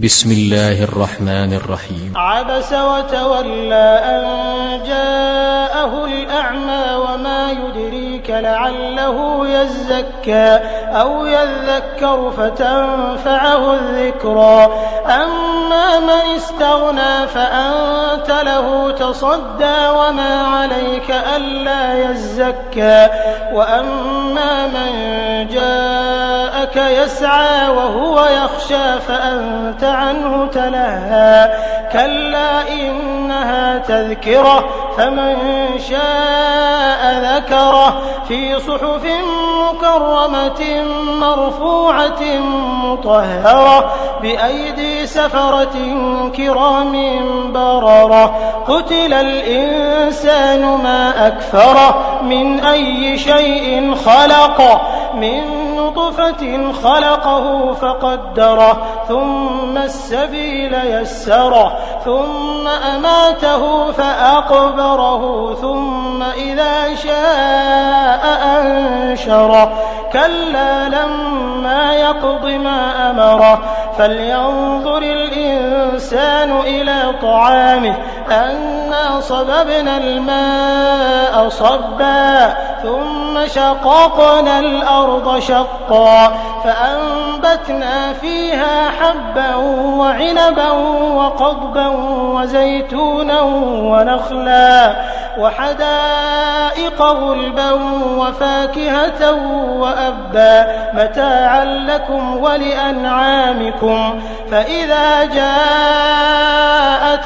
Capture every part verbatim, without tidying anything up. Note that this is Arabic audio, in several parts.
بسم الله الرحمن الرحيم. عبس وتولى أن جاءه الأعمى وما يدريك لعله يزكى أو يذكر فتنفعه الذكرى. أما من استغنى فأنت له تصدى وما عليك ألا يزكى. وأما من جاءك يسعى وهو يخشى فأنت عنه تلهى. كلا إنها تذكرة فمن شاء ذكره في صحف مكرمة مرفوعة مطهرة بأيدي سفرة كرام بررة. قتل الإنسان ما أكفره من أي شيء خلق من نطفة خلقه فقدره ثم السبيل يسره ثم أماته فأقبره ثم إذا شاء أنشره. كلا لما يقض ما أمره فلينظر الإنسان إلى طعامه أنا صببنا الماء صبا ثم شققنا الأرض شقا فأنبتنا فيها حبا وعنبا وقضبا وزيتونا ونخلا وحدائق غلبا وفاكهة وأبا متاعا لكم ولأنعامكم. فإذا جاءت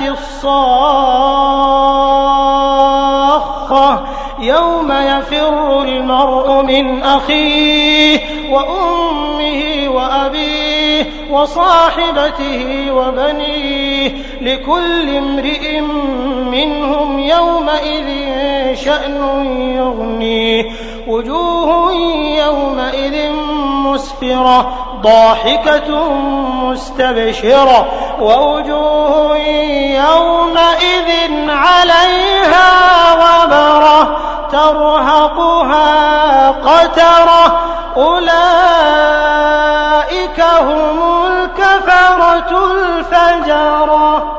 الصاخة يوم يفر المرء من أخيه وأمه وأبيه وصاحبته وبنيه لكل امرئ منهم يومئذ شأن يغنيه. وجوه يومئذ مسفرة ضاحكة مستبشرة ووجوه يومئذ عليها غبرة ترهقها قترة. أولئك هم الكفرة الفجرة.